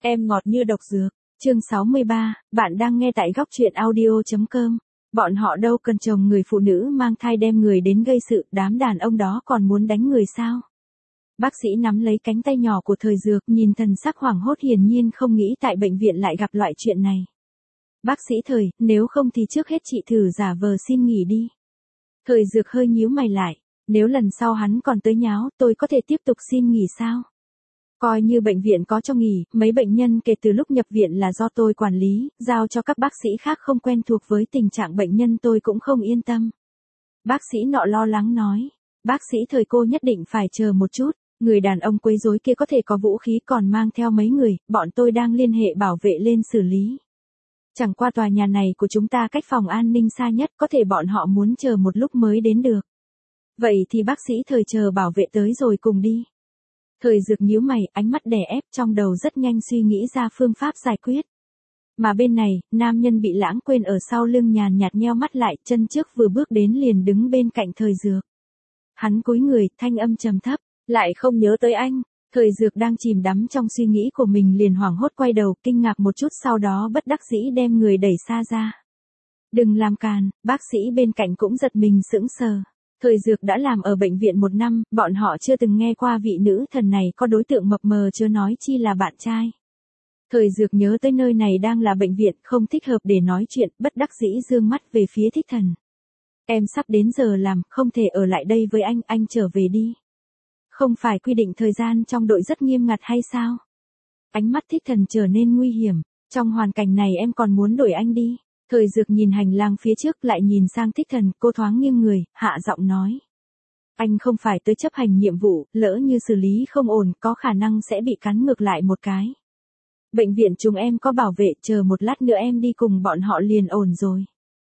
Em ngọt như độc dược. Chương 63, bạn đang nghe tại góc truyện audio.com. Bọn họ đâu cần chồng người phụ nữ mang thai đem người đến gây sự, đám đàn ông đó còn muốn đánh người sao? Bác sĩ nắm lấy cánh tay nhỏ của Thời Dược, nhìn thần sắc hoảng hốt, hiển nhiên không nghĩ tại bệnh viện lại gặp loại chuyện này. Bác sĩ Thời, nếu không thì trước hết chị thử giả vờ xin nghỉ đi. Thời Dược hơi nhíu mày lại, nếu lần sau hắn còn tới nháo, tôi có thể tiếp tục xin nghỉ sao? Coi như bệnh viện có cho nghỉ, mấy bệnh nhân kể từ lúc nhập viện là do tôi quản lý, giao cho các bác sĩ khác không quen thuộc với tình trạng bệnh nhân tôi cũng không yên tâm. Bác sĩ nọ lo lắng nói, bác sĩ Thời, cô nhất định phải chờ một chút, người đàn ông quấy rối kia có thể có vũ khí còn mang theo mấy người, bọn tôi đang liên hệ bảo vệ lên xử lý. Chẳng qua tòa nhà này của chúng ta cách phòng an ninh xa nhất, có thể bọn họ muốn chờ một lúc mới đến được. Vậy thì bác sĩ Thời chờ bảo vệ tới rồi cùng đi. Thời Dược nhíu mày, ánh mắt đè ép, trong đầu rất nhanh suy nghĩ ra phương pháp giải quyết. Mà bên này, nam nhân bị lãng quên ở sau lưng nhàn nhạt nheo mắt lại, chân trước vừa bước đến liền đứng bên cạnh Thời Dược. Hắn cúi người, thanh âm trầm thấp, lại không nhớ tới anh. Thời Dược đang chìm đắm trong suy nghĩ của mình liền hoảng hốt quay đầu, kinh ngạc một chút, sau đó bất đắc dĩ đem người đẩy xa ra. Đừng làm càn, bác sĩ bên cạnh cũng giật mình sững sờ. Thời Dược đã làm ở bệnh viện 1 năm, bọn họ chưa từng nghe qua vị nữ thần này có đối tượng mập mờ, chưa nói chi là bạn trai. Thời Dược nhớ tới nơi này đang là bệnh viện, không thích hợp để nói chuyện, bất đắc dĩ dương mắt về phía Thích Thần. Em sắp đến giờ làm, không thể ở lại đây với anh trở về đi. Không phải quy định thời gian trong đội rất nghiêm ngặt hay sao? Ánh mắt Thích Thần trở nên nguy hiểm, trong hoàn cảnh này em còn muốn đuổi anh đi. Thời Dược nhìn hành lang phía trước lại nhìn sang Thích Thần, cô thoáng nghiêng người, hạ giọng nói. Anh không phải tới chấp hành nhiệm vụ, lỡ như xử lý không ổn, có khả năng sẽ bị cắn ngược lại một cái. Bệnh viện chúng em có bảo vệ, chờ một lát nữa em đi cùng bọn họ liền ổn rồi.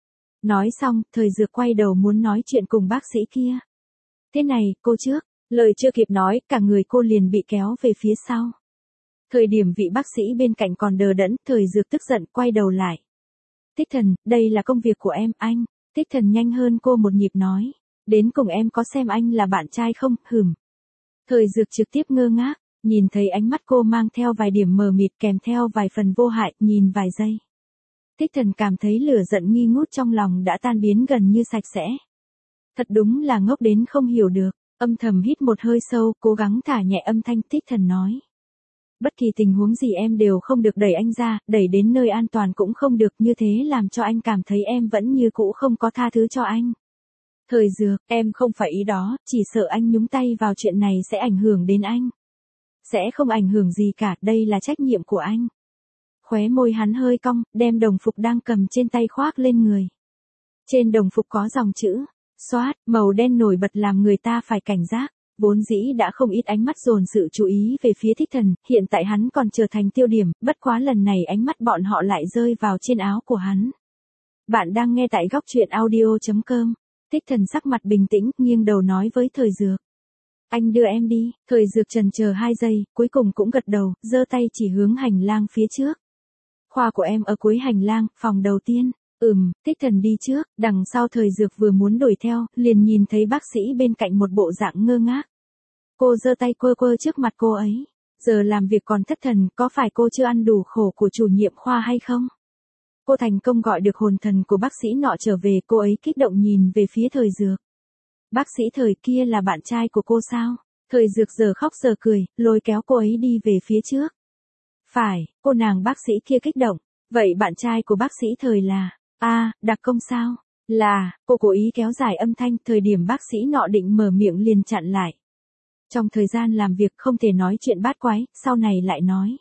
Nói xong, Thời Dược quay đầu muốn nói chuyện cùng bác sĩ kia. Thế này, cô trước, lời chưa kịp nói, cả người cô liền bị kéo về phía sau. Thời điểm vị bác sĩ bên cạnh còn đờ đẫn, Thời Dược tức giận quay đầu lại. Thích Thần, đây là công việc của em, anh. Thích Thần nhanh hơn cô một nhịp nói. Đến cùng em có xem anh là bạn trai không, hửm. Thời Dược trực tiếp ngơ ngác, nhìn thấy ánh mắt cô mang theo vài điểm mờ mịt kèm theo vài phần vô hại, nhìn vài giây. Thích Thần cảm thấy lửa giận nghi ngút trong lòng đã tan biến gần như sạch sẽ. Thật đúng là ngốc đến không hiểu được, âm thầm hít một hơi sâu, cố gắng thả nhẹ âm thanh. Thích Thần nói. Bất kỳ tình huống gì em đều không được đẩy anh ra, đẩy đến nơi an toàn cũng không được, như thế làm cho anh cảm thấy em vẫn như cũ không có tha thứ cho anh. Thời Dược, em không phải ý đó, chỉ sợ anh nhúng tay vào chuyện này sẽ ảnh hưởng đến anh. Sẽ không ảnh hưởng gì cả, đây là trách nhiệm của anh. Khóe môi hắn hơi cong, đem đồng phục đang cầm trên tay khoác lên người. Trên đồng phục có dòng chữ, xoát, màu đen nổi bật làm người ta phải cảnh giác. Vốn dĩ đã không ít ánh mắt dồn sự chú ý về phía Thích Thần, hiện tại hắn còn trở thành tiêu điểm, bất quá lần này ánh mắt bọn họ lại rơi vào trên áo của hắn. Bạn đang nghe tại góc truyện audio.com. Thích Thần sắc mặt bình tĩnh, nghiêng đầu nói với Thời Dược. Anh đưa em đi. Thời Dược chần chờ 2 giây, cuối cùng cũng gật đầu, giơ tay chỉ hướng hành lang phía trước. Khoa của em ở cuối hành lang, phòng đầu tiên. Thích Thần đi trước, đằng sau Thời Dược vừa muốn đuổi theo, liền nhìn thấy bác sĩ bên cạnh một bộ dạng ngơ ngác. Cô giơ tay quơ quơ trước mặt cô ấy. Giờ làm việc còn thất thần, có phải cô chưa ăn đủ khổ của chủ nhiệm khoa hay không? Cô thành công gọi được hồn thần của bác sĩ nọ trở về, cô ấy kích động nhìn về phía Thời Dược. Bác sĩ Thời, kia là bạn trai của cô sao? Thời Dược giờ khóc giờ cười, lôi kéo cô ấy đi về phía trước. Phải, cô nàng bác sĩ kia kích động. Vậy bạn trai của bác sĩ Thời là... Đặc công sao? Là, cô cố ý kéo dài âm thanh, thời điểm bác sĩ nọ định mở miệng liền chặn lại. Trong thời gian làm việc không thể nói chuyện bát quái, sau này lại nói.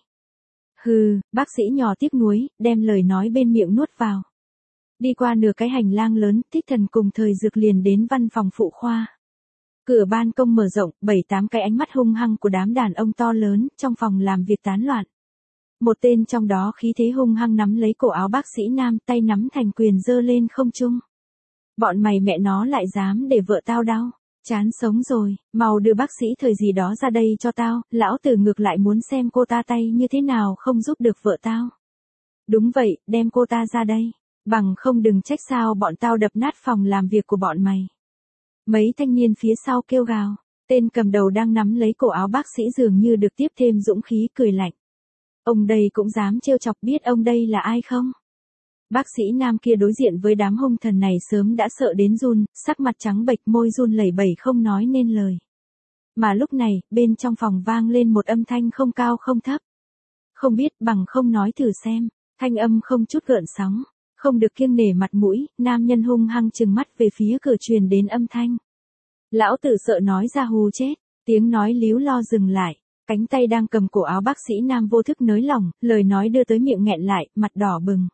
Bác sĩ nhỏ tiếc nuối, đem lời nói bên miệng nuốt vào. Đi qua nửa cái hành lang lớn, Thích Thần cùng Thời Dược liền đến văn phòng phụ khoa. Cửa ban công mở rộng, 7-8 cái ánh mắt hung hăng của đám đàn ông to lớn, trong phòng làm việc tán loạn. Một tên trong đó khí thế hung hăng nắm lấy cổ áo bác sĩ nam, tay nắm thành quyền giơ lên không trung. Bọn mày mẹ nó lại dám để vợ tao đau, chán sống rồi, mau đưa bác sĩ Thời gì đó ra đây cho tao, lão tử ngược lại muốn xem cô ta tay như thế nào không giúp được vợ tao. Đúng vậy, đem cô ta ra đây, bằng không đừng trách sao bọn tao đập nát phòng làm việc của bọn mày. Mấy thanh niên phía sau kêu gào, tên cầm đầu đang nắm lấy cổ áo bác sĩ dường như được tiếp thêm dũng khí cười lạnh. Ông đây cũng dám trêu chọc, biết ông đây là ai không? Bác sĩ nam kia đối diện với đám hung thần này sớm đã sợ đến run, sắc mặt trắng bệch, môi run lẩy bẩy không nói nên lời. Mà lúc này, bên trong phòng vang lên một âm thanh không cao không thấp. Không biết bằng không nói thử xem, thanh âm không chút gợn sóng, không được kiêng nể mặt mũi, nam nhân hung hăng trừng mắt về phía cửa truyền đến âm thanh. Lão tử sợ nói ra hù chết, tiếng nói líu lo dừng lại, cánh tay đang cầm cổ áo bác sĩ nam vô thức nới lỏng, lời nói đưa tới miệng nghẹn lại, mặt đỏ bừng.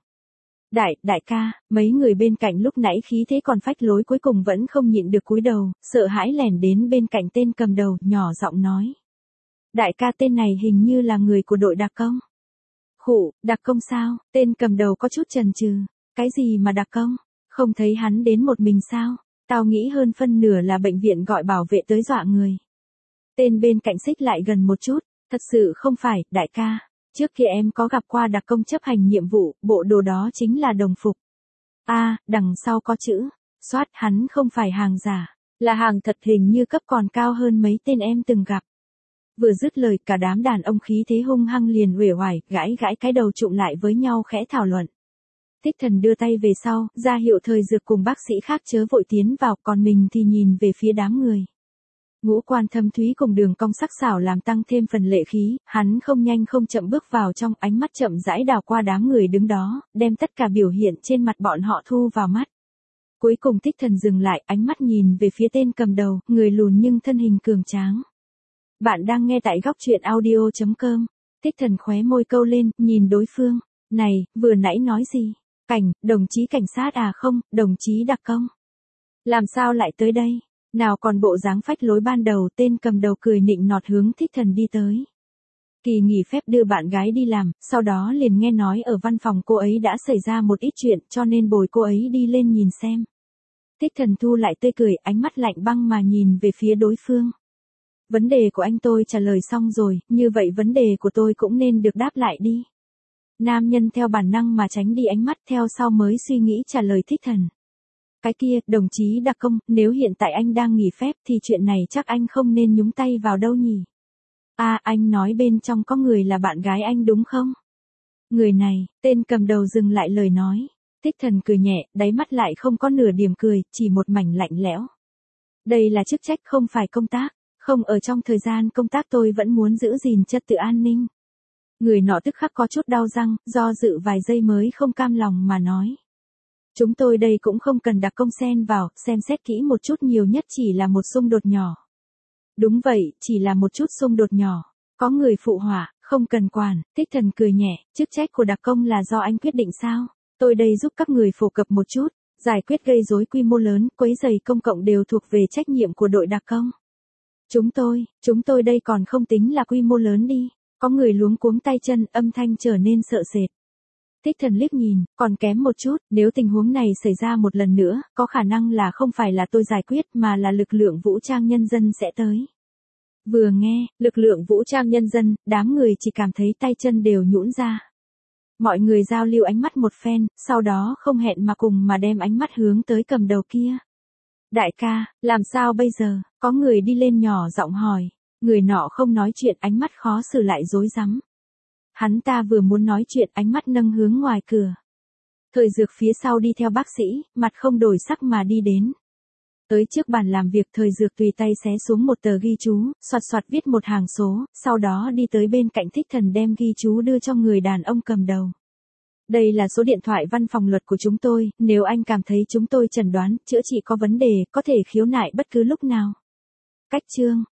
Đại ca, mấy người bên cạnh lúc nãy khí thế còn phách lối cuối cùng vẫn không nhịn được cúi đầu, sợ hãi lẻn đến bên cạnh tên cầm đầu, nhỏ giọng nói. Đại ca, tên này hình như là người của đội đặc công. Khụ, đặc công sao? Tên cầm đầu có chút chần chừ. Cái gì mà đặc công? Không thấy hắn đến một mình sao? Tao nghĩ hơn phân nửa là bệnh viện gọi bảo vệ tới dọa người. Tên bên cạnh xích lại gần một chút. Thật sự không phải, đại ca. Trước kia em có gặp qua đặc công chấp hành nhiệm vụ, bộ đồ đó chính là đồng phục. Đằng sau có chữ. Soát, hắn không phải hàng giả. Là hàng thật, hình như cấp còn cao hơn mấy tên em từng gặp. Vừa dứt lời, cả đám đàn ông khí thế hung hăng liền uể oải, gãi cái đầu trụm lại với nhau khẽ thảo luận. Tích Thần đưa tay về sau, ra hiệu Thời Dược cùng bác sĩ khác chớ vội tiến vào, còn mình thì nhìn về phía đám người. Ngũ quan thâm thúy cùng đường cong sắc sảo làm tăng thêm phần lệ khí, hắn không nhanh không chậm bước vào trong, ánh mắt chậm rãi đảo qua đám người đứng đó, đem tất cả biểu hiện trên mặt bọn họ thu vào mắt. Cuối cùng Tích Thần dừng lại, ánh mắt nhìn về phía tên cầm đầu, người lùn nhưng thân hình cường tráng. Bạn đang nghe tại góc truyện audio.com. Tích Thần khóe môi câu lên, nhìn đối phương. Này, vừa nãy nói gì? Đồng chí cảnh sát à? Không, đồng chí đặc công. Làm sao lại tới đây? Nào còn bộ dáng phách lối ban đầu. Tên cầm đầu cười nịnh nọt hướng Tích Thần đi tới. Kỳ nghỉ phép đưa bạn gái đi làm, sau đó liền nghe nói ở văn phòng cô ấy đã xảy ra một ít chuyện, cho nên bồi cô ấy đi lên nhìn xem. Tích Thần thu lại tươi cười, ánh mắt lạnh băng mà nhìn về phía đối phương. Vấn đề của anh tôi trả lời xong rồi, như vậy vấn đề của tôi cũng nên được đáp lại đi. Nam nhân theo bản năng mà tránh đi ánh mắt, theo sau mới suy nghĩ trả lời Tích Thần. Cái kia, đồng chí đặc công, nếu hiện tại anh đang nghỉ phép thì chuyện này chắc anh không nên nhúng tay vào đâu nhỉ? Anh nói bên trong có người là bạn gái anh đúng không? Người này, tên cầm đầu dừng lại lời nói. Tích Thần cười nhẹ, đáy mắt lại không có nửa điểm cười, chỉ một mảnh lạnh lẽo. Đây là chức trách không phải công tác. Không, ở trong thời gian công tác tôi vẫn muốn giữ gìn trật tự an ninh. Người nọ tức khắc có chút đau răng, do dự vài giây mới không cam lòng mà nói. Chúng tôi đây cũng không cần đặc công xen vào, xem xét kỹ một chút, nhiều nhất chỉ là một xung đột nhỏ. Đúng vậy, chỉ là một chút xung đột nhỏ. Có người phụ họa, không cần quản. Tích Thần cười nhẹ, chức trách của đặc công là do anh quyết định sao? Tôi đây giúp các người phổ cập một chút, giải quyết gây rối quy mô lớn, quấy rầy công cộng đều thuộc về trách nhiệm của đội đặc công. Chúng tôi đây còn không tính là quy mô lớn đi. Có người luống cuống tay chân, âm thanh trở nên sợ sệt. Tích Thần liếc nhìn, còn kém một chút, nếu tình huống này xảy ra một lần nữa, có khả năng là không phải là tôi giải quyết mà là lực lượng vũ trang nhân dân sẽ tới. Vừa nghe, lực lượng vũ trang nhân dân, đám người chỉ cảm thấy tay chân đều nhũn ra. Mọi người giao lưu ánh mắt một phen, sau đó không hẹn mà cùng mà đem ánh mắt hướng tới cầm đầu kia. Đại ca, làm sao bây giờ? Có người đi lên nhỏ giọng hỏi. Người nọ không nói chuyện, ánh mắt khó xử lại rối rắm. Hắn ta vừa muốn nói chuyện, ánh mắt nâng hướng ngoài cửa. Thời Dược phía sau đi theo bác sĩ, mặt không đổi sắc mà đi đến. Tới trước bàn làm việc, Thời Dược tùy tay xé xuống một tờ ghi chú, xoạt xoạt viết một hàng số, sau đó đi tới bên cạnh Tích Thần đem ghi chú đưa cho người đàn ông cầm đầu. Đây là số điện thoại văn phòng luật của chúng tôi, nếu anh cảm thấy chúng tôi chẩn đoán, chữa trị có vấn đề, có thể khiếu nại bất cứ lúc nào. Cách chương